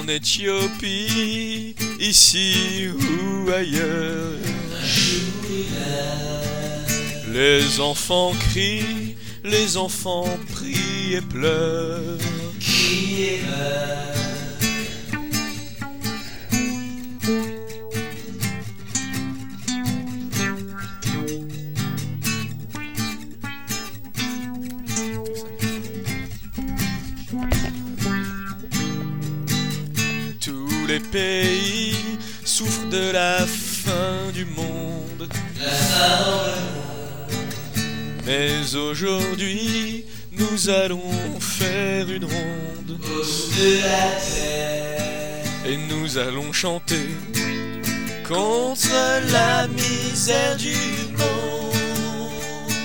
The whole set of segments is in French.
En Éthiopie, ici ou ailleurs, les enfants crient, les enfants prient et pleurent. Tous les pays souffrent de la fin du monde. Mais aujourd'hui, nous allons faire une ronde au-dessus de la terre, et nous allons chanter contre la misère du monde,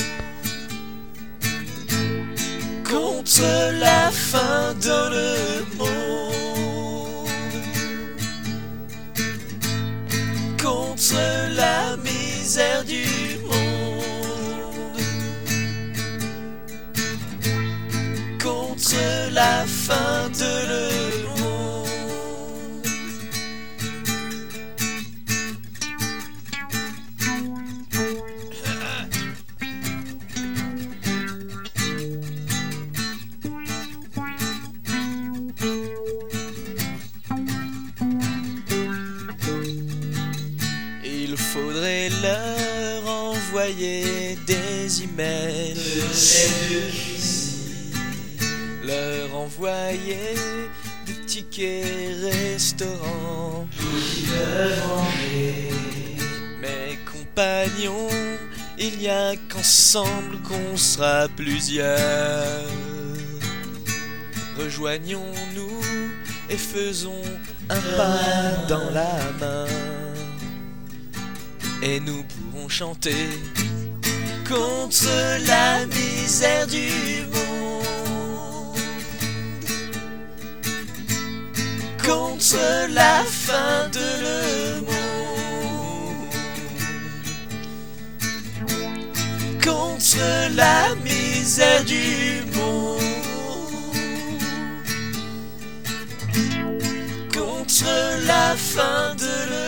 contre la faim dans le monde, contre la misère du monde, contre la faim de le monde. Il faudrait leur envoyer des emails, leur envoyer des tickets restaurants. Mes compagnons, il n'y a qu'ensemble qu'on sera plusieurs. Rejoignons-nous et faisons un pas dans la main, et nous pourrons chanter contre la misère du monde, contre la faim de le monde, contre la misère du monde, contre la faim de le monde.